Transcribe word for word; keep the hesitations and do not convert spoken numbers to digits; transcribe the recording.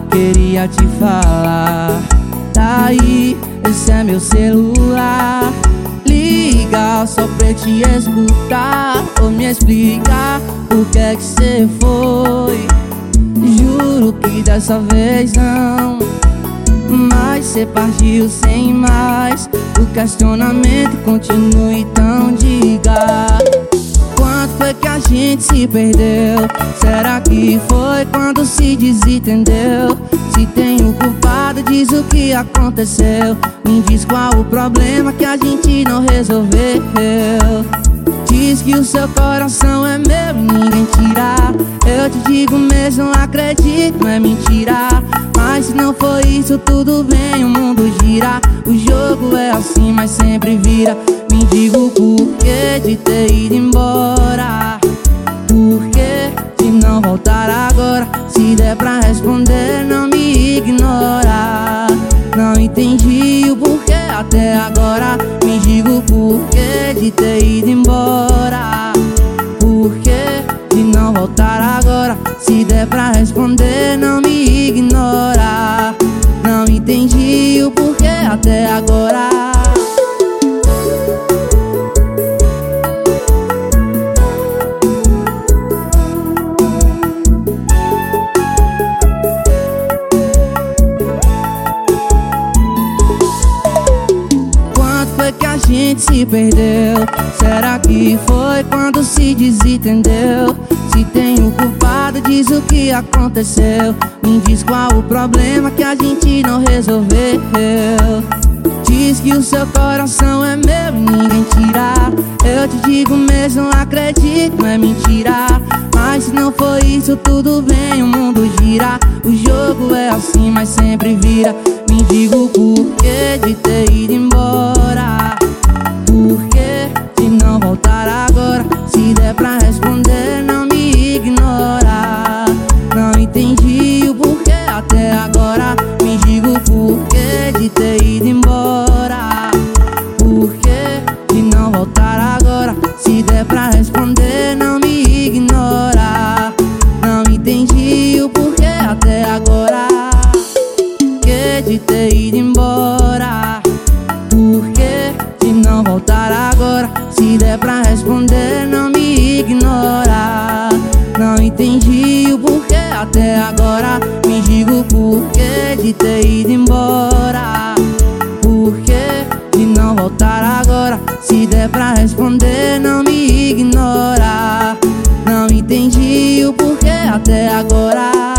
queria te falar. Tá aí, esse é meu celular. Liga só pra te escutar ou me explicar por que é que cê foi. Juro que dessa vez não, mas cê partiu sem mais. O questionamento continua, então diga: quando foi que a gente se perdeu? Será que foi quando se desentendeu? Se tem o culpado, diz o que aconteceu. Me diz qual o problema que a gente não resolveu. Diz que o seu coração é meu e ninguém tira. Eu te digo mesmo, acredito, não é mentira. Mas se não for isso, tudo bem, o mundo gira. O jogo é assim, mas sempre vira. Me diga o porquê de ter ido embora. Por que de não voltar agora? Se der pra responder, não me ignora. Não entendi o porquê até agora. Me diga o porquê de ter ido embora. Por que de não voltar agora? Se der pra responder, não me ignora. Não entendi o porquê até agora. Que a gente se perdeu? Será que foi quando se desentendeu? Se tem o culpado, diz o que aconteceu. Me diz qual o problema que a gente não resolveu. Diz que o seu coração é meu e ninguém tira. Eu te digo mesmo, acredito, não é mentira. Mas se não for isso, tudo bem, o mundo gira. O jogo é assim, mas sempre vira. Me diga o porquê de ter ido embora. Por que de não voltar agora? Se der pra responder, não me ignora. Não entendi o porquê até agora. Me diga o porquê de ter ido embora. Por que de não voltar agora? Se der pra responder, não me ignora. Não entendi o porquê até agora. De ter ido embora. Por que de não voltar agora? Se der pra responder, não me ignora. Não entendi o porquê até agora. Me diga o porquê de ter ido embora. Por que de não voltar agora? Se der pra responder, não me ignora. Não entendi o porquê até agora.